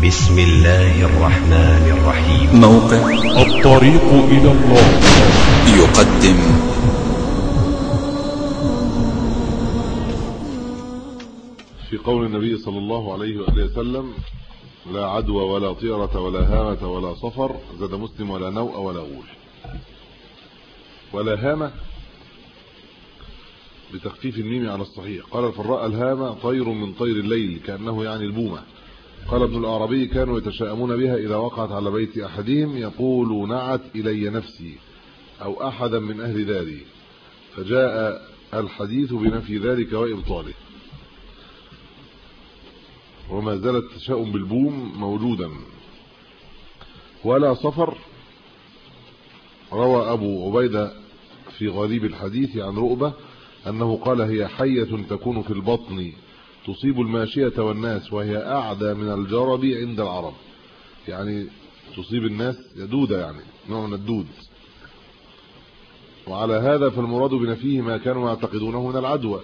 بسم الله الرحمن الرحيم. موقع الطريق إلى الله يقدم في قول النبي صلى الله عليه وآله وسلم: لا عدوى ولا طيرة ولا هامة ولا صفر، زاد مسلم: ولا نوء ولا غول. ولا هامة بتخفيف الميم على الصحيح. قال الفراء: الهامة طير من طير الليل، كأنه يعني البومة. قال ابن الأعرابي: كانوا يتشاءمون بها إذا وقعت على بيت أحدهم، يقول: نعت إلي نفسي أو أحدا من أهل داري. فجاء الحديث بنفي ذلك وإبطاله، وما زال التشاؤم بالبوم موجودا. ولا صفر، روى أبو عبيدة في غريب الحديث عن رؤبة أنه قال: هي حية تكون في البطن تصيب الماشية والناس، وهي أعدى من الجرب عند العرب. يعني تصيب الناس، يدودة، يعني نوع من الدود. وعلى هذا فالمراد بنفيه ما كانوا يعتقدونه من العدوى.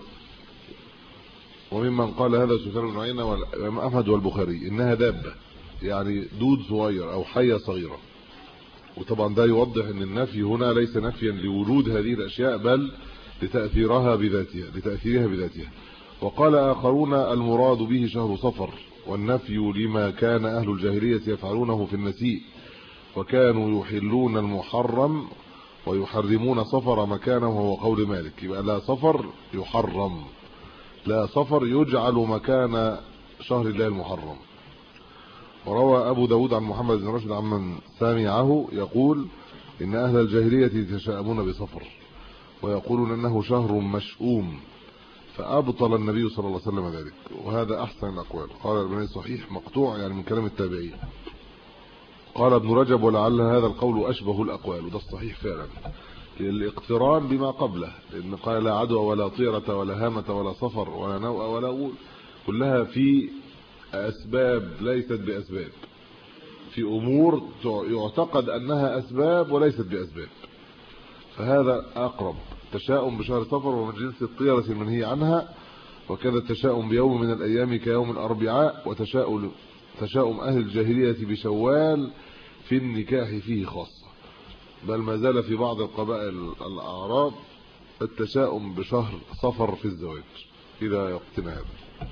وممن قال هذا سفيان بن عيينة والإمام أحمد والبخاري، إنها دابة، يعني دود صغير أو حية صغيرة. وطبعا ده يوضح ان النفي هنا ليس نفيا لوجود هذه الاشياء، بل لتأثيرها بذاتها. وقال آخرون: المراد به شهر صفر، والنفي لما كان أهل الجاهلية يفعلونه في النسيء، وكانوا يحلون المحرم ويحرمون صفر مكانه، وهو قول مالك. يبقى لا صفر يحرم، لا صفر يجعل مكان شهر الله المحرم. وروى أبو داود عن محمد بن راشد عمن سامعه يقول: إن أهل الجاهلية يتشاءمون بصفر، ويقولون أنه شهر مشؤوم، فأبطل النبي صلى الله عليه وسلم ذلك. وهذا أحسن الأقوال. قال الباني: صحيح مقطوع، يعني من كلام التابعين. قال ابن رجب: ولعل هذا القول أشبه الأقوال. وده الصحيح فعلا، للاقتران بما قبله، لأن قال: لا عدوى ولا طيرة ولا هامة ولا صفر ولا نوء ولا غول، كلها في أسباب ليست بأسباب، في أمور يعتقد أنها أسباب وليست بأسباب. فهذا أقرب. تشاؤم بشهر صفر ومن جنس الطيرة المنهي عنها، وكذا التشاؤم بيوم من الأيام كيوم الأربعاء. وتشاؤم أهل الجاهلية بشوال في النكاح فيه خاصة، بل ما زال في بعض القبائل الأعراب التشاؤم بشهر صفر في الزواج إلى وقتنا هذا.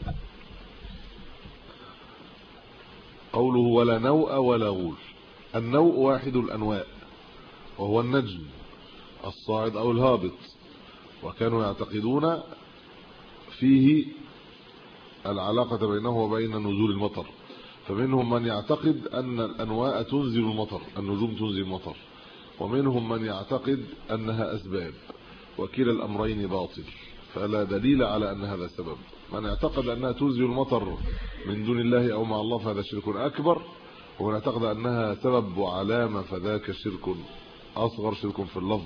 قوله: ولا نوء ولا غول. النوء واحد الأنواء، وهو النجم الصاعد أو الهابط، وكانوا يعتقدون فيه العلاقة بينه وبين نزول المطر. فمنهم من يعتقد أن الأنواء تنزل المطر، النجوم تنزل المطر، ومنهم من يعتقد أنها أسباب، وكلا الأمرين باطل، فلا دليل على أن هذا سبب. من اعتقد أنها تنزل المطر من دون الله أو مع الله فهذا شرك أكبر، ومن اعتقد أنها سبب وعلامة فذاك شرك أصغر، شرك في اللفظ.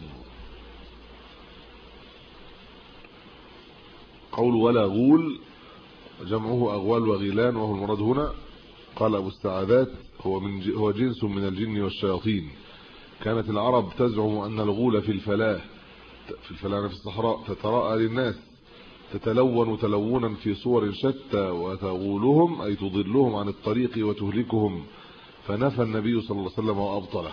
قول ولا غول جمعه أغوال وغيلان، وهو المراد هنا. قال أبو السعادات: هو جنس من الجن والشياطين. كانت العرب تزعم أن الغول في الفلاة في الصحراء تتراءى للناس، تتلون تلونا في صور شتى، وتغولهم أي تضلهم عن الطريق وتهلكهم. فنفى النبي صلى الله عليه وسلم وأبطله.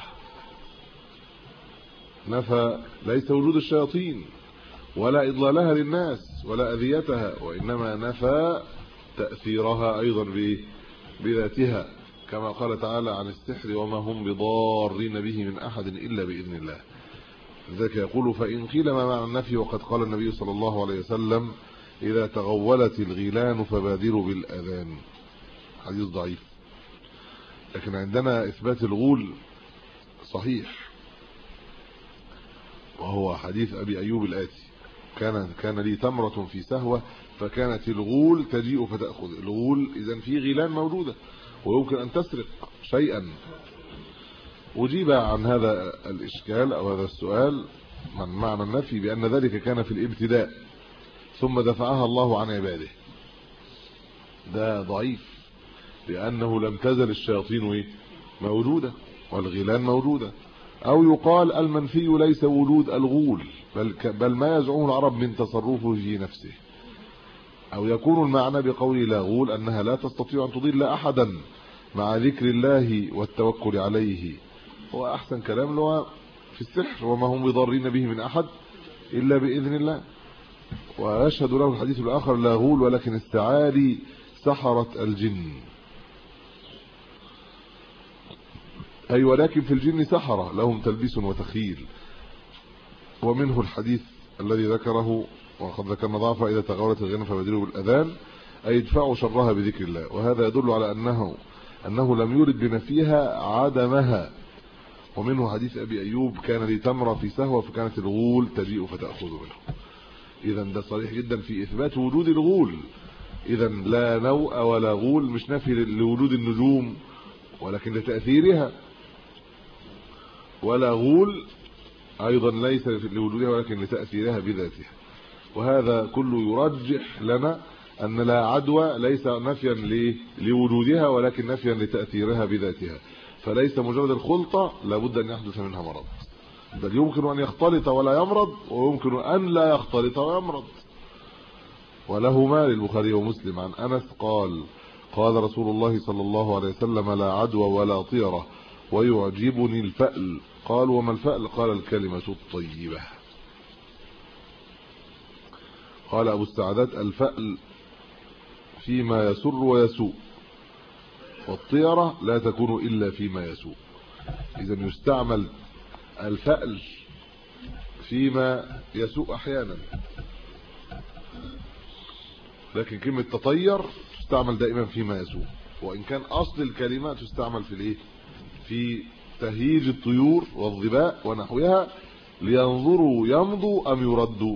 نفى ليس وجود الشياطين ولا إضلالها للناس ولا أذيتها، وإنما نفى تأثيرها أيضا بذاتها، كما قال تعالى عن السحر: وما هم بضارين به من أحد إلا بإذن الله. ذلك يقول: فإن قيل ما معنى النفي وقد قال النبي صلى الله عليه وسلم: إذا تغولت الغيلان فبادروا بالأذان. حديث ضعيف. لكن عندنا إثبات الغول صحيح، وهو حديث أبي أيوب الآتي: كان لي تمرة في سهوة فكانت الغول تجيء فتأخذ. الغول إذن في غيلان موجودة ويمكن أن تسرق شيئا. أجيب عن هذا الإشكال أو هذا السؤال من معنى النفي بأن ذلك كان في الابتداء، ثم دفعها الله عن عباده. ده ضعيف، لأنه لم تزل الشياطين موجودة والغيلان موجودة. أو يقال: المنفي ليس وجود الغول، بل ما يزعمه العرب من تصرفه في نفسه. أو يكون المعنى بقول لا غول أنها لا تستطيع أن تضل أحدا، مع ذكر الله والتوكل عليه. هو احسن كلام اللي هو في السحر، وما هم بضارين به من احد الا باذن الله. ويشهد له الحديث الاخر: لا غول ولكن استعاري سحرة الجن، اي ولكن في الجن سحرة لهم تلبيس وتخيل. ومنه الحديث الذي ذكره وقد ذكرنا ضعفه: اذا تغولت الغنم فبدلوا بالاذان، اي ادفعوا شرها بذكر الله. وهذا يدل على انه لم يرد بنفيها عدمها. ومنه حديث ابي ايوب: كان لي تمره في سهوه فكانت الغول تجيء فتاخذ منه. اذا ده صريح جدا في اثبات وجود الغول. اذا لا نوء ولا غول، مش نفي لوجود النجوم ولكن لتاثيرها، ولا غول ايضا ليس لوجودها ولكن لتاثيرها بذاتها. وهذا كله يرجح لنا ان لا عدوى ليس نفيا لوجودها ولكن نفيا لتاثيرها بذاتها. فليس مجرد الخلطه لابد ان يحدث منها مرض، بل يمكن ان يختلط ولا يمرض، ويمكن ان لا يختلط ويمرض. ولهما للبخاري ومسلم عن انس قال: قال رسول الله صلى الله عليه وسلم: لا عدوى ولا طيره ويعجبني الفأل. قال: وما الفأل؟ قال: الكلمه الطيبه. قال ابو السعدات: الفأل فيما يسر ويسوء، والطيره لا تكون الا فيما يسوء. اذا يستعمل الفأل فيما يسوء احيانا، لكن كلمه تطير تستعمل دائما فيما يسوء. وان كان اصل الكلمه تستعمل في الايه؟ في تهييج الطيور والظباء ونحوها لينظروا يمضوا ام يردوا.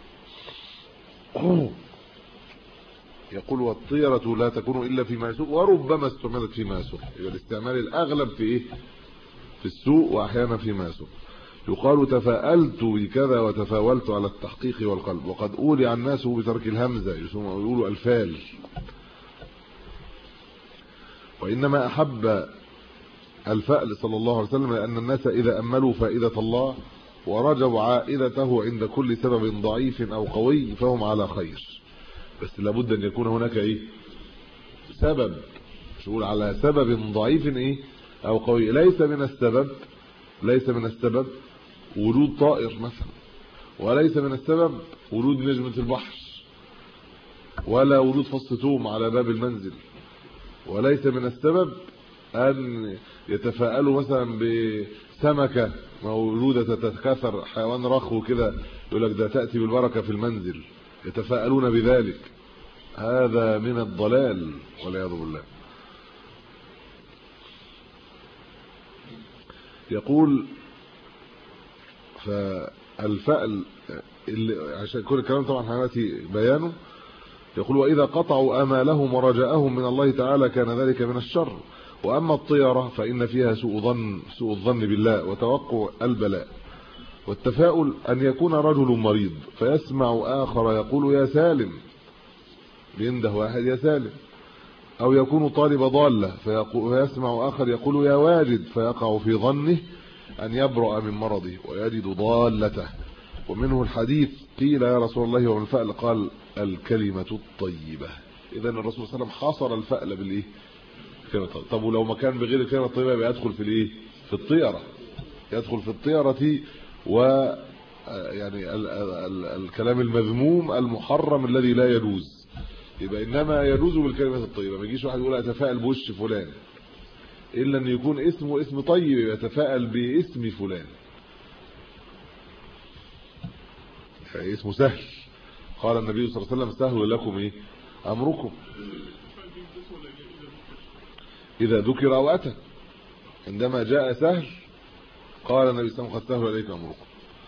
يقول: والطيره لا تكون الا فيما يسوء، وربما استعملت فيما يسوء. يبقى الاستعمال الاغلب في ايه؟ في السوء، واحيانا فيما يسوء. يقال: تفاءلت بكذا وتفاولت على التحقيق والقلب. وقد اولي الناس بترك الهمزه، يقولوا الفال. وانما احب الفأل صلى الله عليه وسلم لان الناس اذا املوا فائده الله ورجوا عائدته عند كل سبب ضعيف او قوي فهم على خير. بس لابد ان يكون هناك ايه؟ سبب. مش نقول على سبب ضعيف ايه او قوي. ليس من السبب وجود طائر مثلا، وليس من السبب وجود نجمة البحر، ولا وجود فص ثوم على باب المنزل، وليس من السبب ان يتفاءلوا مثلا بسمكه موجوده تتكاثر، حيوان رخو كده يقول لك ده تاتي بالبركه في المنزل، يتفاءلون بذلك. هذا من الضلال والعياذ بالله. يقول: فالفأل عشان كل الكلام طبعا هناتي بيانه. يقول: واذا قطعوا امالهم ورجاءهم من الله تعالى كان ذلك من الشر. واما الطيره فان فيها سوء الظن بالله وتوقع البلاء. والتفاؤل ان يكون رجل مريض فيسمع اخر يقول: يا سالم، بينده واحد: يا سالم. او يكون طالب ضاله فيسمع اخر يقول: يا واجد، فيقع في ظنه ان يبرأ من مرضه ويجد ضالته. ومنه الحديث: قيل يا رسول الله وما الفأل؟ قال: الكلمه الطيبه. اذا الرسول صلى الله عليه وسلم حصر الفأل بالايه؟ كلمه. طب ولو ما كان بغير الكلمه الطيبه يبقى يدخل في الايه؟ في الطيره. يدخل في الطيره و يعني الكلام المذموم المحرم الذي لا يجوز. يبقى انما يجوز بالكلمه الطيبه. ما يجيش واحد يقول اتفائل بوش فلان الا ان يكون اسمه اسم طيب، يتفائل باسم فلان. اسمه سهل. قال النبي صلى الله عليه وسلم: سهل لكم ايه امركم. اذا ذكر او اتى. عندما جاء سهل قال النبي صلى الله عليه وسلم: قد سهل عليك امركم.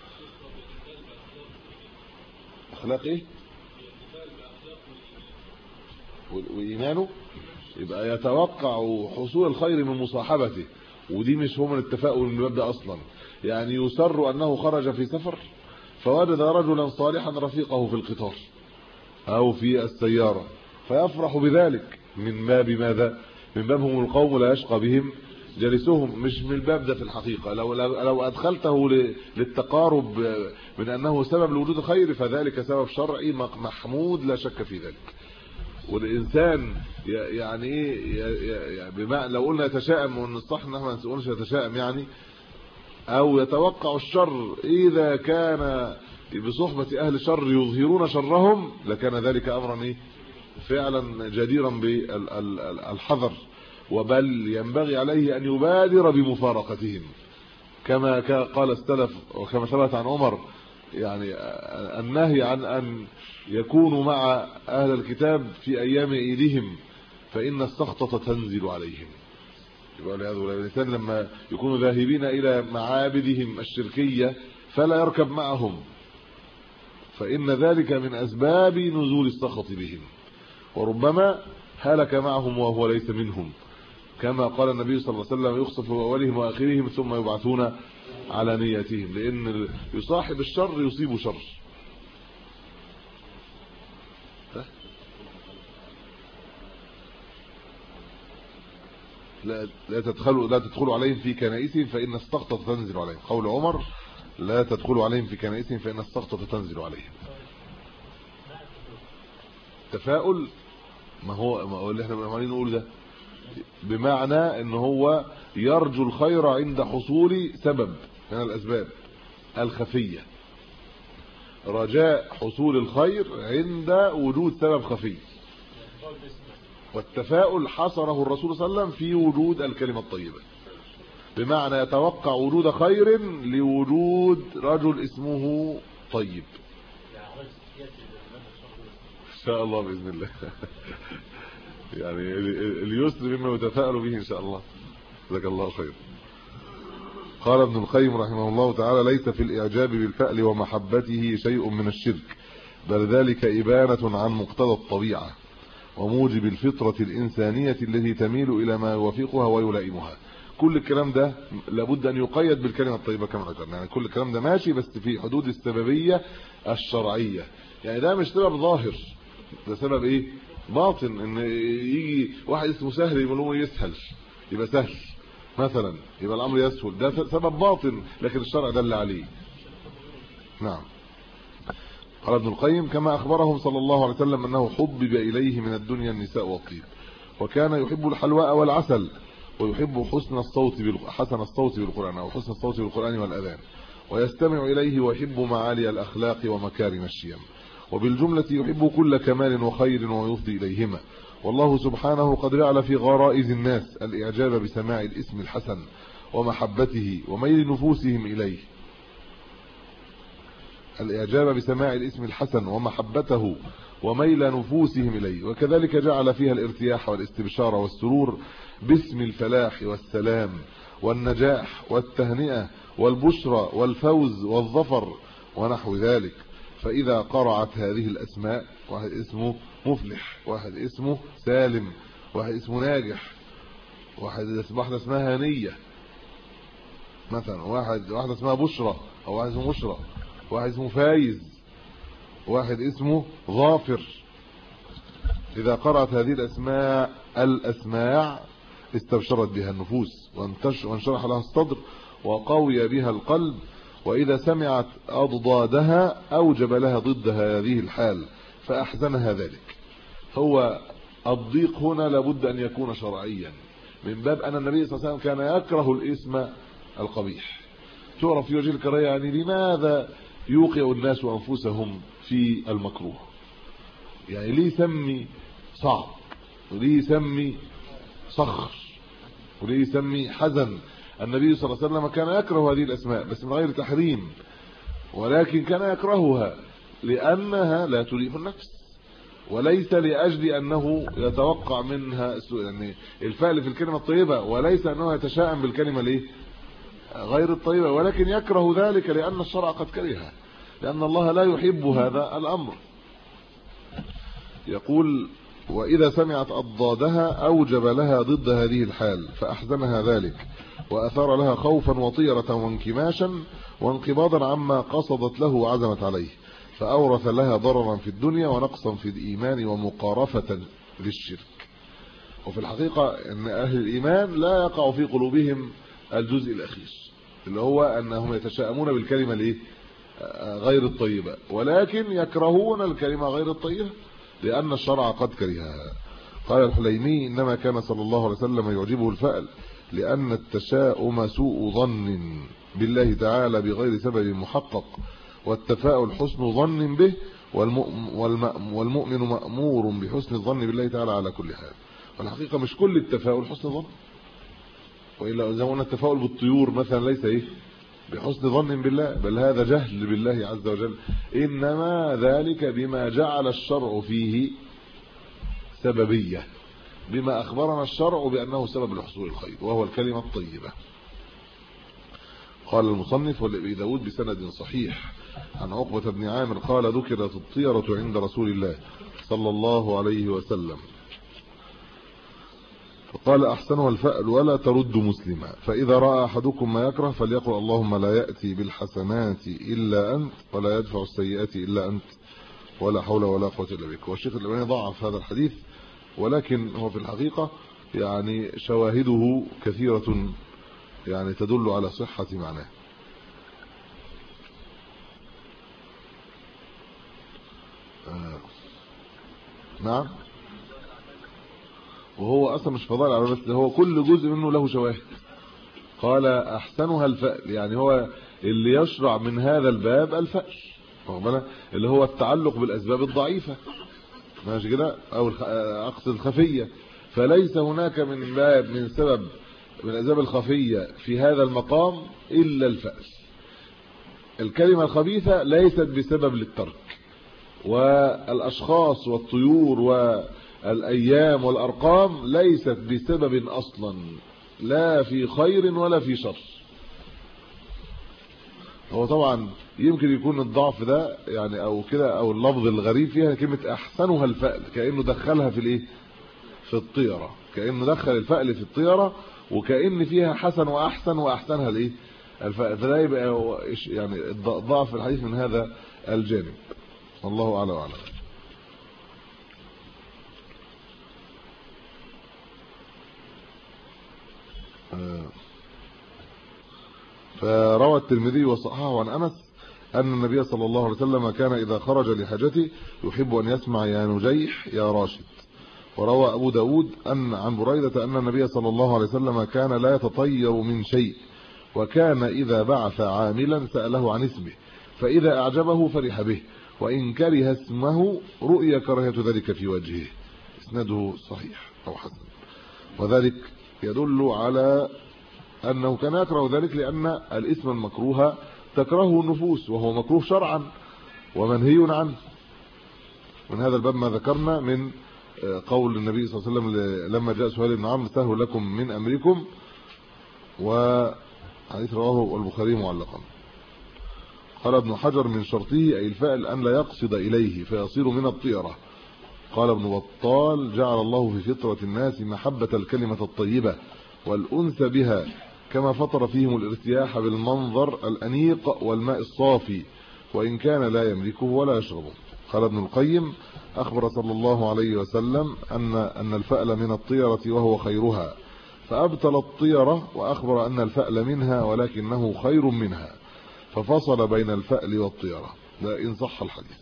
اخلاق ايه؟ وايمانه. يبقى يتوقع حصول الخير من مصاحبته، ودي مش هو من التفاؤل من الباب ده اصلا. يعني يسر انه خرج في سفر فوجد رجلا صالحا رفيقه في القطار او في السياره فيفرح بذلك. من باب ماذا؟ من باب هم القوم لا يشقى بهم جلسهم. مش من الباب ده في الحقيقه. لو ادخلته للتقارب من انه سبب لوجود الخير فذلك سبب شرعي محمود لا شك في ذلك. والانسان يعني ايه بما لو قلنا يتشائم، وان الصح ان احنا ما نقولش يتشائم يعني، او يتوقع الشر اذا كان بصحبة اهل شر يظهرون شرهم، لكان ذلك امرا ايه فعلا جديرا بالحذر، وبل ينبغي عليه ان يبادر بمفارقتهم، كما قال السلف وكما ثبت عن عمر يعني النهي عن ان يكونوا مع اهل الكتاب في ايام عيدهم فان السخطة تنزل عليهم. يقول هذا الانسان لما يكونوا ذاهبين الى معابدهم الشركية فلا يركب معهم، فان ذلك من اسباب نزول السخط بهم، وربما هلك معهم وهو ليس منهم، كما قال النبي صلى الله عليه وسلم يخسف اولهم واخرهم ثم يبعثون على نياتهم، لان يصاحب الشر يصيب شر. لا تدخلوا عليهم في كنائسهم فإن السخطة تنزل عليهم. قول عمر لا تدخلوا عليهم في كنائسهم فإن السخطة تنزل عليهم. تفاؤل ما هو اللي احنا عمالين نقول ده، بمعنى ان هو يرجو الخير عند حصول سبب من الاسباب الخفية، رجاء حصول الخير عند وجود سبب خفي. والتفاؤل حصره الرسول صلى الله عليه وسلم في وجود الكلمة الطيبة، بمعنى يتوقع وجود خير لوجود رجل اسمه طيب ان شاء الله باذن الله. يعني اليسر مما يتفائل به ان شاء الله. جزاك الله خير. قال ابن القيم رحمه الله تعالى: ليس في الاعجاب بالفأل ومحبته شيء من الشرك، بل ذلك إبانة عن مقتضى الطبيعة وموجب الفطرة الإنسانية التي تميل إلى ما يوافقها ويلائمها. كل الكلام ده لابد أن يقيد بالكلمة الطيبة كما ذكرنا، يعني كل الكلام ده ماشي بس في حدود السببية الشرعية. يعني ده مش سبب ظاهر، ده سبب ايه باطن، ان يجي واحد اسمه سهل يقول له يسهل يبقى سهل مثلا، يبقى الامر يسهل، ده سبب باطن لكن الشرع دل عليه. نعم. قال ابن القيم: كما اخبرهم صلى الله عليه وسلم انه حبب اليه من الدنيا النساء والطيب، وكان يحب الحلواء والعسل، ويحب حسن الصوت بالقرآن او حسن الصوت بالقرآن والاذان، ويستمع اليه ويحب معالي الاخلاق ومكارم الشيم، وبالجملة يحب كل كمال وخير ويفضي إليهما. والله سبحانه قد جعل في غرائز الناس الإعجاب بسماع الاسم الحسن ومحبته وميل نفوسهم إليه، الإعجاب بسماع الاسم الحسن ومحبته وميل نفوسهم إليه، وكذلك جعل فيها الارتياح والاستبشار والسرور باسم الفلاح والسلام والنجاح والتهنئة والبشرى والفوز والظفر ونحو ذلك. فإذا قرعت هذه الأسماء، واحد اسمه مفلح، واحد اسمه سالم، واحد اسمه ناجح، واحدة اسمها هنية مثلا، واحدة اسمها بشرى، أو واحد اسمه بشرى، واحد اسمه فايز، واحد اسمه ظافر. إذا قرأت هذه الأسماع استبشرت بها النفوس وانشرح لها الصدر وقوي بها القلب، وإذا سمعت أضدادها أوجب لها ضد هذه الحال فأحزنها ذلك. هو الضيق هنا لابد أن يكون شرعيا، من باب أن النبي صلى الله عليه وسلم كان يكره الاسم القبيح. تعرف في وجه الكراهية، يعني لماذا يوقع الناس أنفسهم في المكروه؟ يعني ليه يسمي صعب، وليه يسمي صخر، وليه يسمي حزن؟ النبي صلى الله عليه وسلم كان يكره هذه الأسماء بس من غير تحريم، ولكن كان يكرهها لأنها لا تريح النفس، وليس لأجل أنه يتوقع منها يعني الفعل في الكلمة الطيبة، وليس أنه يتشائم بالكلمة ليه غير الطيبة، ولكن يكره ذلك لأن الشرع قد كرهه، لأن الله لا يحب هذا الأمر. يقول: وإذا سمعت أضدادها أوجب لها ضد هذه الحال فأحزنها ذلك، وأثار لها خوفا وطيرة وانكماشا وانقباضا عما قصدت له وعزمت عليه، فأورث لها ضررا في الدنيا ونقصا في الإيمان ومقارفة للشرك. وفي الحقيقة أن أهل الإيمان لا يقع في قلوبهم الجزء الأخير، اللي هو أنهم يتشائمون بالكلمة غير الطيبة، ولكن يكرهون الكلمة غير الطيبة. لأن الشرع قد كرهها. قال الحليمي إنما كان صلى الله عليه وسلم يعجبه الفأل لأن التشاؤم سوء ظن بالله تعالى بغير سبب محقق، والتفاؤل حسن ظن به، والمؤمن مأمور بحسن الظن بالله تعالى على كل حال. والحقيقة مش كل التفاؤل حسن ظن، وإلا إذا قلنا التفاؤل بالطيور مثلا ليس بحسن ظن بالله، بل هذا جهل بالله عز وجل، إنما ذلك بما جعل الشرع فيه سببية، بما أخبرنا الشرع بأنه سبب لحصول الخير وهو الكلمة الطيبة. قال المصنف ولأبي داود بسند صحيح عن عقبة بن عامر قال ذكرت الطيرة عند رسول الله صلى الله عليه وسلم فقال أحسنها الفأل ولا ترد مسلما، فإذا رأى أحدكم ما يكره فليقل اللهم لا يأتي بالحسنات إلا أنت ولا يدفع السيئات إلا أنت ولا حول ولا قوة إلا بك. والشيخ الألباني ضعف هذا الحديث، ولكن هو في الحقيقة يعني شواهده كثيرة يعني تدل على صحة معناه. نعم، وهو اصلا مش فضائل على بس، هو كل جزء منه له شواهد. قال احسنها الفأل، يعني هو اللي يشرع من هذا الباب الفأل، اللي هو التعلق بالاسباب الضعيفه ماشي كده، او اقصد الخفيه، فليس هناك من باب من سبب من الاسباب الخفيه في هذا المقام الا الفأل. الكلمه الخبيثه ليست بسبب للترك، والاشخاص والطيور والايام والارقام ليست بسبب اصلا لا في خير ولا في شر. هو طبعا يمكن يكون الضعف ده يعني او كده، او اللفظ الغريب فيها كلمه احسنها الفأل، كانه دخلها في الايه، في الطيره، كانه دخل الفأل في الطيره، وكأن فيها حسن واحسن واحسنها الايه الفأل، فده يبقى يعني ضعف الحديث من هذا الجانب. الله اعلم وأعلم. فروى الترمذي وصححه عن انس ان النبي صلى الله عليه وسلم كان اذا خرج لحاجته يحب ان يسمع يا نجيح يا راشد. وروى ابو داود ان عن بريدة ان النبي صلى الله عليه وسلم كان لا يتطير من شيء، وكان اذا بعث عاملا سأله عن اسمه فاذا اعجبه فرح به، وان كره اسمه رؤي كراهه ذلك في وجهه. اسناده صحيح او حسن، وذلك يدل على انه كان يكره ذلك لان الاسم المكروه تكرهه النفوس، وهو مكروه شرعا ومنهي عنه. من هذا الباب ما ذكرنا من قول النبي صلى الله عليه وسلم لما جاء سهيل بن عمرو سهل لكم من امركم، وحديث رواه البخاري معلقا. قال ابن حجر من شرطه اي الفاعل ان لا يقصد اليه فيصير من الطيره. قال ابن بطال جعل الله في فطرة الناس محبة الكلمة الطيبة والأنس بها، كما فطر فيهم الارتياح بالمنظر الأنيق والماء الصافي وإن كان لا يملكه ولا يشربه. قال ابن القيم أخبر صلى الله عليه وسلم أن الفأل من الطيرة وهو خيرها، فأبطل الطيرة وأخبر أن الفأل منها ولكنه خير منها، ففصل بين الفأل والطيرة، لا إن صح الحديث،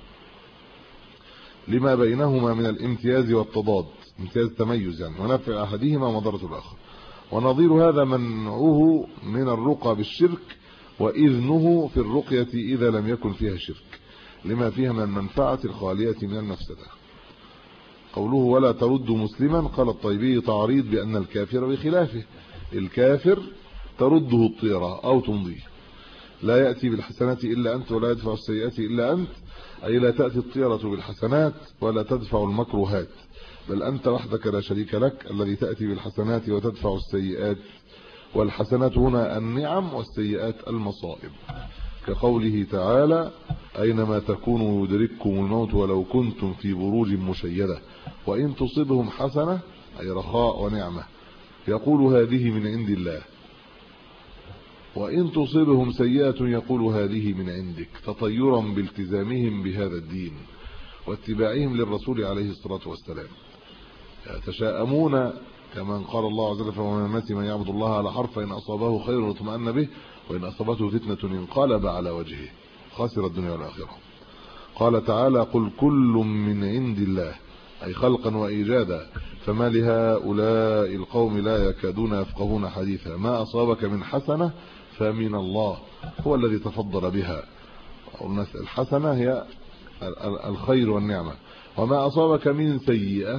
لما بينهما من الامتياز والتضاد، امتياز التميز يعني، ونفع احدهما مضرة الاخر. ونظير هذا منعه من الرقى بالشرك، واذنه في الرقية اذا لم يكن فيها شرك، لما فيها من المنفعة الخالية من المفسدة. قوله ولا ترد مسلما، قال الطيبي تعريض بان الكافر بخلافه، الكافر ترده الطيرة او تمضيه. لا يأتي بالحسنات الا انت ولا يدفع السيئات الا انت، أي لا تأتي الطيرة بالحسنات ولا تدفع المكروهات، بل أنت وحدك لا شريك لك الذي تأتي بالحسنات وتدفع السيئات. والحسنات هنا النعم والسيئات المصائب، كقوله تعالى أينما تكونوا يدرككم الموت ولو كنتم في بروج مشيدة وإن تصبهم حسنة أي رخاء ونعمة يقول هذه من عند الله، وإن تصبهم سيئة يقول هذه من عندك، تطيرا بالتزامهم بهذا الدين واتباعهم للرسول عليه الصلاة والسلام. يتشاءمون كما قال الله عز وجل فمن الناس من يعبد الله على حرف فإن أصابه خير اطمأن به وإن أصابته فتنة انقلب على وجهه خسر الدنيا والآخرة. قال تعالى قل كل من عند الله أي خلقا وإيجادا فما لهؤلاء القوم لا يكادون يفقهون حديثا ما أصابك من حسنة فمن الله هو الذي تفضل بها. الحسنة هي الخير والنعمة وما أصابك من سيئة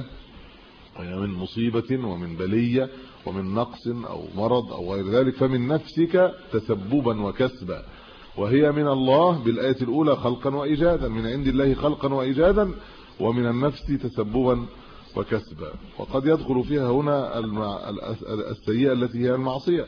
من مصيبة ومن بلية ومن نقص أو مرض أو غير ذلك فمن نفسك تسببا وكسبا وهي من الله بالآية الأولى خلقا وإيجادا من عند الله خلقا وإيجادا ومن النفس تسببا وكسبا. وقد يدخل فيها هنا السيئة التي هي المعصية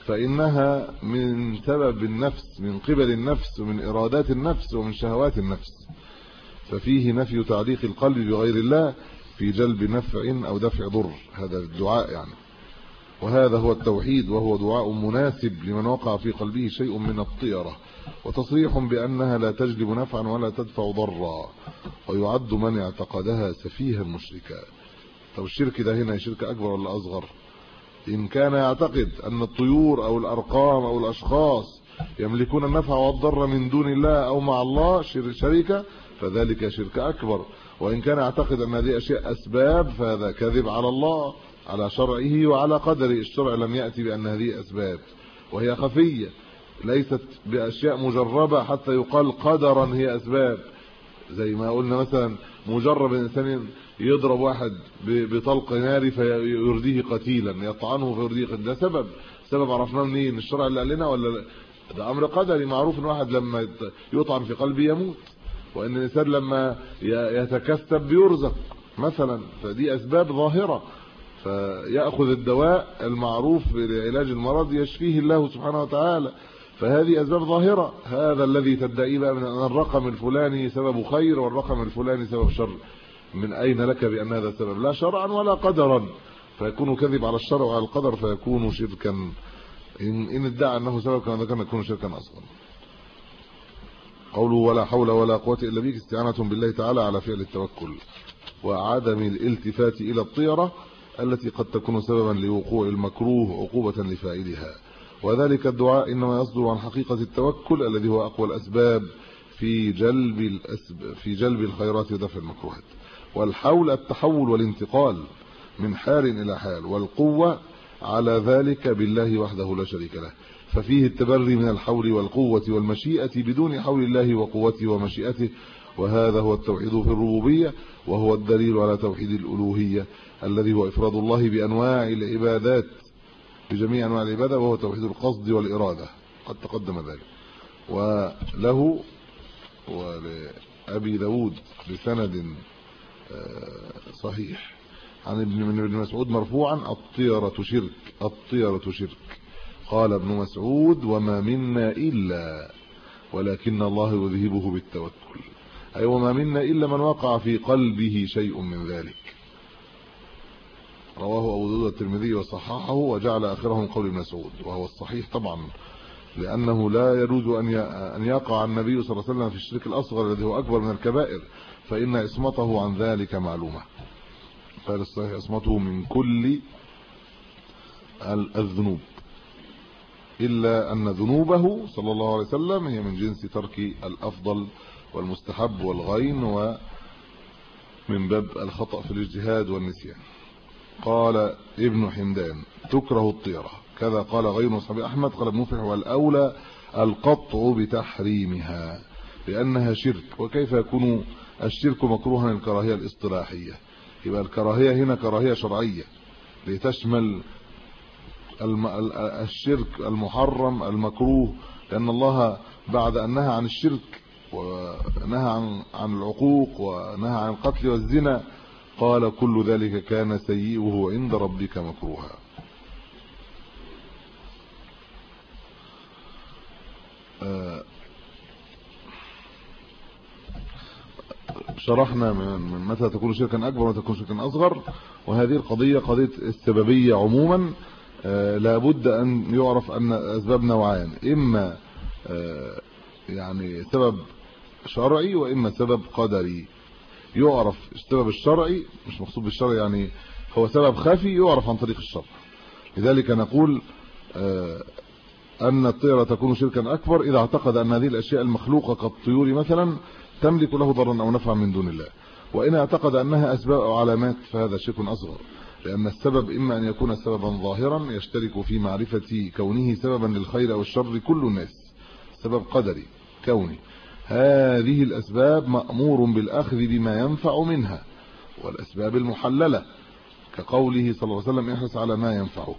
فإنها من سبب النفس من قبل النفس ومن إرادات النفس ومن شهوات النفس ففيه نفي تعليق القلب بغير الله في جلب نفع أو دفع ضر هذا الدعاء يعني وهذا هو التوحيد وهو دعاء مناسب لمن وقع في قلبه شيء من الطيرة وتصريح بأنها لا تجلب نفعا ولا تدفع ضرا ويعد من اعتقدها سفيها مشركا. طب الشرك ده هنا شرك أكبر ولا أصغر؟ إن كان يعتقد أن الطيور أو الأرقام أو الأشخاص يملكون النفع والضر من دون الله أو مع الله شركة فذلك شرك أكبر وإن كان يعتقد أن هذه أشياء أسباب فهذا كذب على الله على شرعه وعلى قدره. الشرع لم يأتي بأن هذه أسباب وهي خفية ليست بأشياء مجربة حتى يقال قدرا هي أسباب زي ما قلنا مثلا مجرب الإنسان يضرب واحد بطلق ناري فيرديه قتيلا يطعنه فيرديه قتيلا ده سبب عرفناه منين؟ الشرع اللي قال لنا ولا ده أمر قدري معروف ان واحد لما يطعن في قلبه يموت وان الانسان لما يتكسب بيرزق مثلا فدي اسباب ظاهرة فيأخذ الدواء المعروف لعلاج المرض يشفيه الله سبحانه وتعالى فهذه اسباب ظاهرة. هذا الذي تدعيه بقى من ان الرقم الفلاني سبب خير والرقم الفلاني سبب شر من اين لك بان هذا سبب؟ لا شرعا ولا قدرا فيكون كذب على الشرع وعلى القدر فيكون شركا ان ادعى انه سبب كما ذكرنا يكون شركا اصغر. قوله ولا حول ولا قوه الا بك استعانه بالله تعالى على فعل التوكل وعدم الالتفات الى الطيره التي قد تكون سببا لوقوع المكروه عقوبه لفاعلها وذلك الدعاء انما يصدر عن حقيقه التوكل الذي هو اقوى الاسباب في جلب الخيرات ودفع المكروهات. والحول التحول والانتقال من حال الى حال والقوه على ذلك بالله وحده لا شريك له ففيه التبري من الحول والقوه والمشيئه بدون حول الله وقوته ومشيئته وهذا هو التوحيد في الربوبيه وهو الدليل على توحيد الالوهيه الذي هو افراد الله بانواع العبادات بجميع انواع العباده وهو توحيد القصد والاراده قد تقدم ذلك. وله ولأبي داود بسند صحيح عن ابن مسعود مرفوعا الطيرة شرك قال ابن مسعود وما منا إلا ولكن الله يذهبه بالتوكل أي وما منا إلا من وقع في قلبه شيء من ذلك. رواه أبو داود الترمذي وصححه وجعل آخره من قول ابن مسعود وهو الصحيح طبعا لأنه لا يجوز أن يقع النبي صلى الله عليه وسلم في الشرك الأصغر الذي هو أكبر من الكبائر فإن عصمته عن ذلك معلومة. قال الصحيح عصمته من كل الذنوب إلا أن ذنوبه صلى الله عليه وسلم هي من جنس ترك الأفضل والمستحب والغين ومن باب الخطأ في الاجتهاد والنسيان. قال ابن حمدان تكره الطيرة كذا قال غير أصحاب أحمد قال ابن مفلح والأولى القطع بتحريمها لأنها شرك وكيف يكون الشرك مكروها الكراهية الاصطلاحية يبقى الكراهية هنا كراهية شرعية لتشمل الشرك المحرم المكروه لأن الله بعد أن نهى عن الشرك ونهى عن العقوق ونهى عن القتل والزنا قال كل ذلك كان سيئه عند ربك مكروها. شرحنا من متى تكون شركا اكبر ومتى تكون شركا اصغر وهذه القضيه قضيه السببيه عموما لابد ان يعرف ان اسباب نوعان اما يعني سبب شرعي واما سبب قدري. يعرف السبب الشرعي مش مقصود بالشرع يعني هو سبب خفي يعرف عن طريق الشرع لذلك نقول أن الطيرة تكون شركا أكبر إذا اعتقد أن هذه الأشياء المخلوقة كالطيور مثلا تملك له ضرا أو نفعا من دون الله. وإن اعتقد أنها أسباب أو علامات فهذا شرك أصغر، لأن السبب إما أن يكون سببا ظاهرا يشترك في معرفة كونه سببا للخير أو الشر كل الناس، سبب قدري كوني، هذه الأسباب مأمور بالأخذ بما ينفع منها، والأسباب المحللة كقوله صلى الله عليه وسلم احرص على ما ينفعك.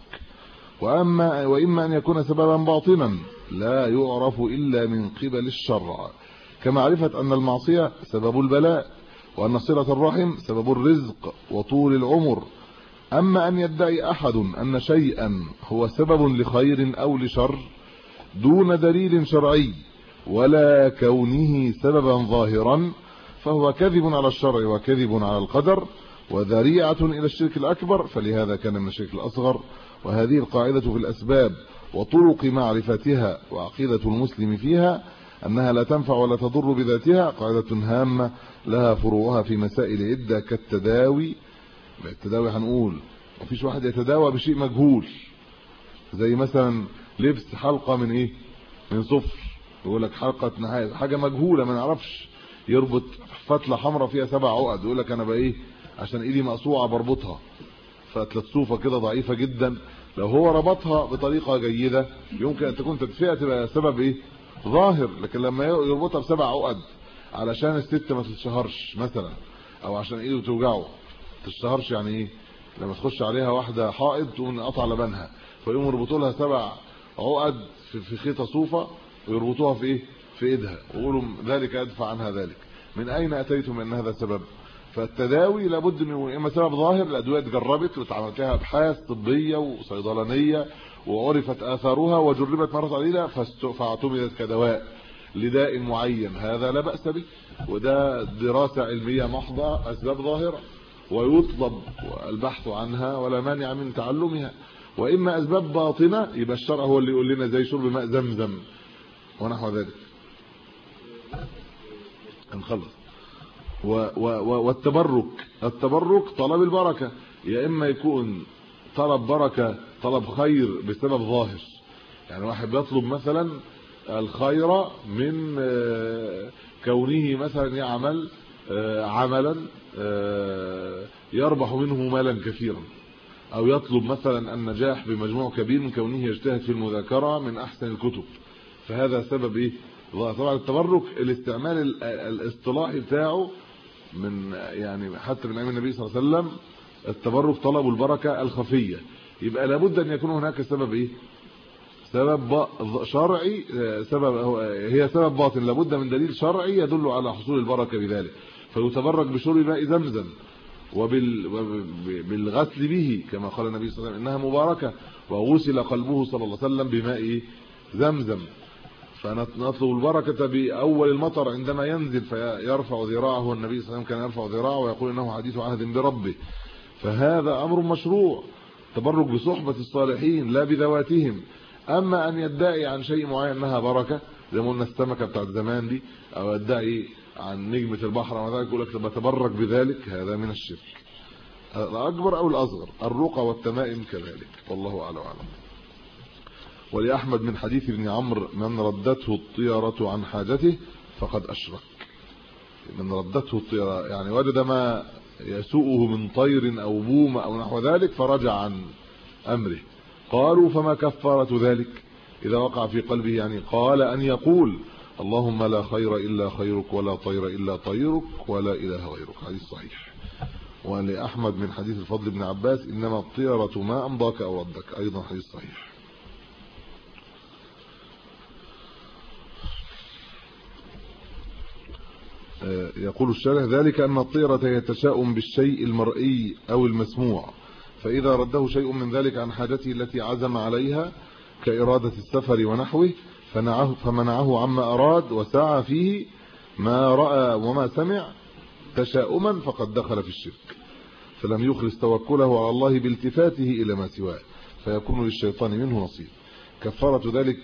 وإما أن يكون سببا باطنا لا يعرف إلا من قبل الشرع، كمعرفة أن المعصية سبب البلاء، وأن صلة الرحم سبب الرزق وطول العمر. أما أن يدعي أحد أن شيئا هو سبب لخير أو لشر دون دليل شرعي ولا كونه سببا ظاهرا فهو كذب على الشرع وكذب على القدر وذريعة إلى الشرك الأكبر، فلهذا كان من الشرك الأصغر. وهذه القاعدة في الأسباب وطرق معرفتها وعقيدة المسلم فيها أنها لا تنفع ولا تضر بذاتها قاعدة هامة لها فروعها في مسائل عدة كالتداوي. التداوي هنقول مفيش واحد يتداوى بشيء مجهول، زي مثلا لبس حلقة من ايه، من صفر، يقول لك حلقة نحاس، حاجة مجهولة ما نعرفش، يربط فتلة حمراء فيها 7 عقد، يقول لك انا بقى ايه عشان ايدي مقطوعة بربطها، فتلة صوفة كده ضعيفة جدا، لو هو ربطها بطريقة جيدة يمكن ان تكون تدفئة تبقى سبب ايه ظاهر، لكن لما يربطها ب7 عقد علشان الست ما تتشهرش مثلا، او عشان ايده توجعه تشتهرش، يعني ايه لما تخش عليها واحده حائض تقوم قطع لبنها فيقوم يربطوا لها 7 عقد في خيطه صوفه ويربطوها في ايه في ايدها ويقولوا ذلك يدفع عنها ذلك. من اين اتيتم ان هذا سبب؟ فالتداوي لابد من اما سبب ظاهر، الادويه اتجربت واتعملت لها ابحاث طبيه وصيدلانيه وعرفت اثارها وجربت مرات عديده فاعتمدت كدواء لداء معين، هذا لا باس به، وده دراسه علميه محضه اسباب ظاهره ويطلب البحث عنها ولا مانع من تعلمها. واما اسباب باطنه يبقى الشرع هو اللي يقول لنا زي شرب ماء زمزم ونحو ذلك. نخلص. والتبرك طلب البركه، يا اما يكون طلب بركه طلب خير بسبب ظاهر، يعني واحد بيطلب مثلا الخير من كونه مثلا يعمل عملا يربح منه مالا كثيرا، او يطلب مثلا النجاح بمجموع كبير من كونه يجتهد في المذاكره من احسن الكتب، فهذا سبب ايه طبعا التبرك. الاستعمال الاصطلاحي بتاعه من يعني حتى من ايام النبي صلى الله عليه وسلم التبرك طلب البركه الخفيه، يبقى لابد ان يكون هناك سبب ايه سبب شرعي، هي سبب باطن، لابد من دليل شرعي يدل على حصول البركه بذلك، فيتبرك بشرب ماء زمزم وبالغسل به كما قال النبي صلى الله عليه وسلم انها مباركه، وغسل قلبه صلى الله عليه وسلم بماء زمزم، فنطلب البركه باول المطر عندما ينزل فيرفع ذراعه، والنبي صلى الله عليه وسلم كان يرفع ذراعه ويقول انه حديث عهد بربه، فهذا امر مشروع، تبرك بصحبه الصالحين لا بذواتهم. اما ان يدعي عن شيء معين انها بركه زي ما قلنا السمكه بتاعت زمان دي، او يدعي عن نجمه البحر وذلك يقول لك بتبرك بذلك، هذا من الشرك الاكبر او الاصغر. الرقى والتمائم كذلك، والله اعلم. ولأحمد من حديث ابن عمرو من ردته الطيرة عن حاجته فقد أشرك. من ردته الطيرة يعني وجد ما يسوءه من طير أو بوم أو نحو ذلك فرجع عن أمره. قالوا فما كفارة ذلك إذا وقع في قلبه؟ يعني قال أن يقول اللهم لا خير إلا خيرك ولا طير إلا طيرك ولا إله غيرك. حديث صحيح. ولأحمد من حديث الفضل بن عباس إنما الطيرة ما أمضاك أو ردك، أيضا حديث صحيح. يقول الشارح ذلك أن الطيرة هي التشاؤم بالشيء المرئي أو المسموع، فإذا رده شيء من ذلك عن حاجته التي عزم عليها كإرادة السفر ونحوه فمنعه عما أراد وسعى فيه ما رأى وما سمع تشاؤما فقد دخل في الشرك، فلم يخلص توكله على الله بالتفاته إلى ما سواه فيكون للشيطان منه نصيب. كفارة ذلك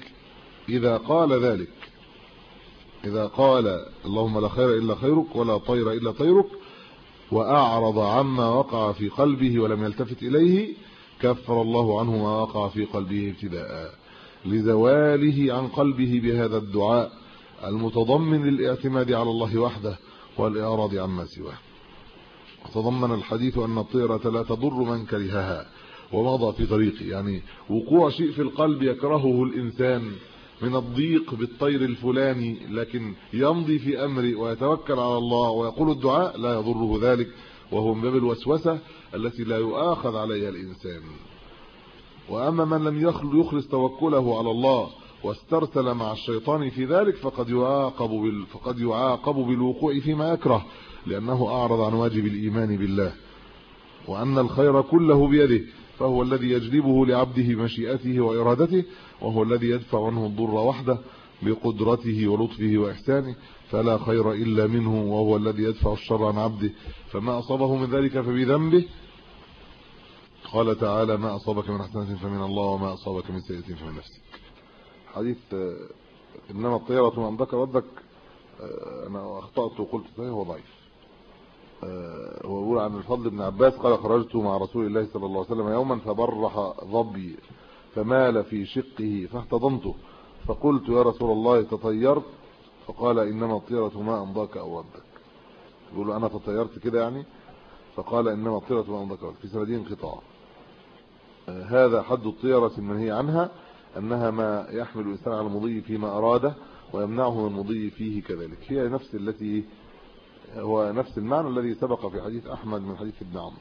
إذا قال اللهم لا خير إلا خيرك ولا طير إلا طيرك وأعرض عما وقع في قلبه ولم يلتفت إليه كفر الله عنه ما وقع في قلبه ابتداء لزواله عن قلبه بهذا الدعاء المتضمن للاعتماد على الله وحده والإعراض عما سواه. تضمن الحديث أن الطيرة لا تضر من كرهها ومضى في طريقه، يعني وقوع شيء في القلب يكرهه الإنسان من الضيق بالطير الفلاني، لكن يمضي في أمره ويتوكل على الله ويقول الدعاء لا يضره ذلك، وهو من باب الوسوسة التي لا يؤاخذ عليها الإنسان. وأما من لم يخلص توكله على الله واسترسل مع الشيطان في ذلك فقد يعاقب بالوقوع فيما يكره، لأنه أعرض عن واجب الإيمان بالله وأن الخير كله بيده، فهو الذي يجلبه لعبده بمشيئته وإرادته، وهو الذي يدفع عنه الضر وحده بقدرته ولطفه وإحسانه، فلا خير إلا منه، وهو الذي يدفع الشر عن عبده، فما أصابه من ذلك فبذنبه. قال تعالى: ما أصابك من حسنة فمن الله وما أصابك من سيئة فمن نفسك. حديث إنما الطيرة من ذكر ودك، أنا أخطأت وقلت صحيح هو ضعيف. هو يقول عن الفضل بن عباس قال: خرجت مع رسول الله صلى الله عليه وسلم يوما فبرح ظبي فمال في شقه فاحتضنته، فقلت: يا رسول الله تطيرت؟ فقال: إنما الطيرة ما أمضاك أو ردك. يقول أنا تطيرت كده يعني، فقال: إنما الطيرة ما أمضاك أو ردك. في سندين انقطاع. هذا حد الطيرة المنهي عنها، أنها ما يحمل الإنسان على المضي فيما أراده ويمنعه من المضي فيه كذلك. هي نفس التي هو نفس المعنى الذي سبق في حديث أحمد من حديث ابن عمرو.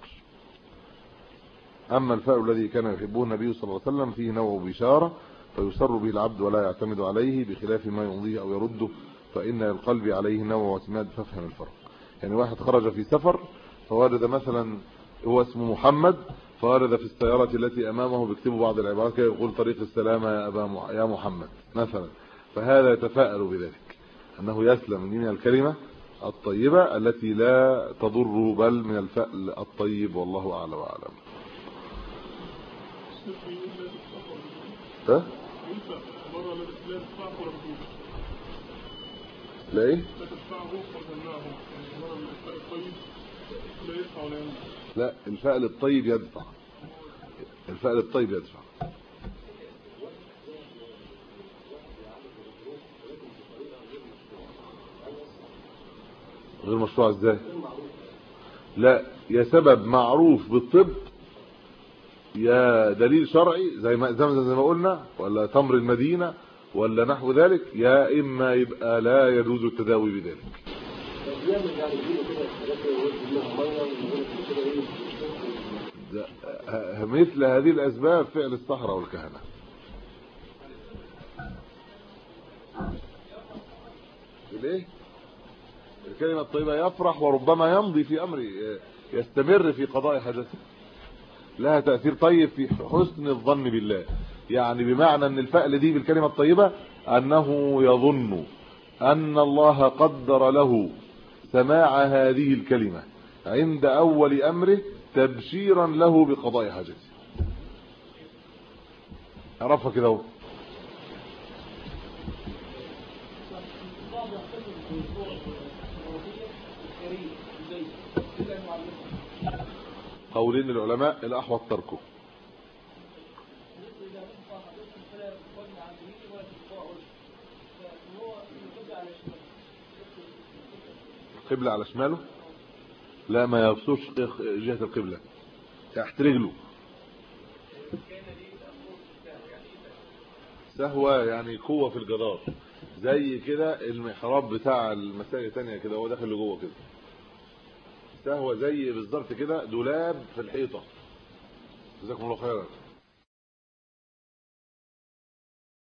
أما الفأل الذي كان يحبه النبي صلى الله عليه وسلم فيه نوع بشارة فيسر به العبد ولا يعتمد عليه بخلاف ما يمضيه أو يرده، فإن القلب عليه نوع واعتماد، فافهم الفرق. يعني واحد خرج في سفر فوارد مثلا هو اسمه محمد، فارد في السيارة التي أمامه بيكتبوا بعض العبارات كده يقول: طريق السلامة يا محمد مثلا، فهذا يتفاءل بذلك أنه يسلم من الكلمة الطيبة التي لا تضره بل من الفأل الطيب، والله أعلى وأعلم. ها؟ لا ايه؟ لا، الفأل الطيب يدفع. الفأل الطيب يدفع. غير مشروع ازاي؟ لا، يا سبب معروف بالطب، يا دليل شرعي زي ما قلنا، ولا تمر المدينة ولا نحو ذلك، يا اما يبقى لا يجوز التداوي بذلك. مثل هذه الاسباب فعل السحرة والكهنة. ليه؟ الكلمة الطيبة يفرح وربما يمضي في امره، يستمر في قضاء حاجته، لها تأثير طيب في حسن الظن بالله. يعني بمعنى ان الفأل دي بالكلمة الطيبة انه يظن ان الله قدر له سماع هذه الكلمة عند اول امره تبشيرا له بقضاء حاجته. عرفها كده اهو. قولين العلماء الأحوط تركه. القبلة على شماله؟ لا، ما يبصوش جهة القبلة، تحت رجله. سهوة يعني قوة في الجدار، زي كده المحراب بتاع المساجد الثانية كده، هو داخل لجوه كده. سهوة زي بالظبط كده دولاب في الحيطة. جزاكم الله خيرا.